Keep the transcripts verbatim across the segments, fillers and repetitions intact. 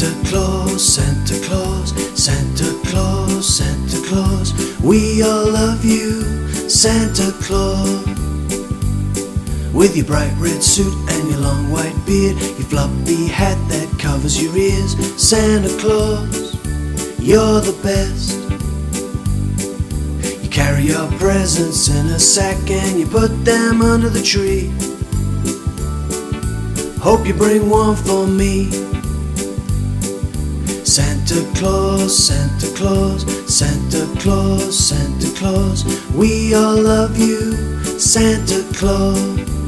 Santa Claus, Santa Claus, Santa Claus, Santa Claus, we all love you, Santa Claus. With your bright red suit and your long white beard, your floppy hat that covers your ears, Santa Claus, you're the best. You carry your presents in a sack and you put them under the tree. Hope you bring one for me. Santa Claus, Santa Claus, Santa Claus, Santa Claus, we all love you, Santa Claus.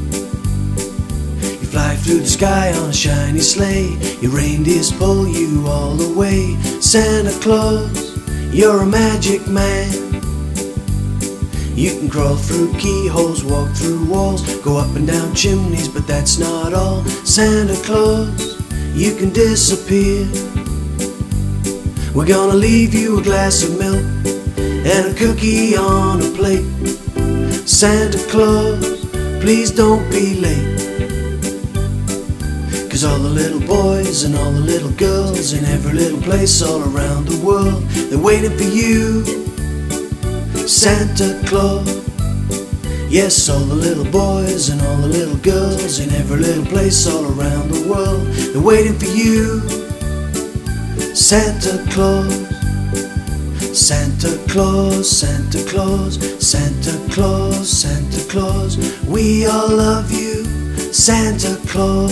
You fly through the sky on a shiny sleigh, your reindeers pull you all the way. Santa Claus, you're a magic man. You can crawl through keyholes, walk through walls, go up and down chimneys, but that's not all. Santa Claus, you can disappear. We're gonna leave you a glass of milk and a cookie on a plate. Santa Claus, please don't be late. Cause all the little boys and all the little girls in every little place all around the world, they're waiting for you, Santa Claus. Yes, all the little boys and all the little girls in every little place all around the world, they're waiting for you, Santa Claus. Santa Claus, Santa Claus, Santa Claus, Santa Claus, we all love you, Santa Claus.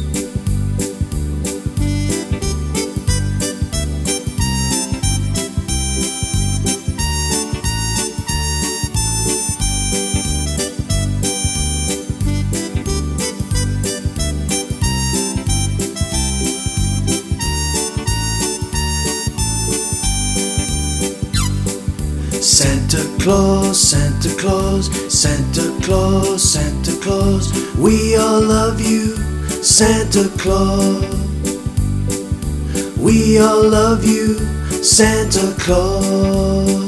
Santa Claus, Santa Claus, Santa Claus, Santa Claus, we all love you, Santa Claus. We all love you, Santa Claus.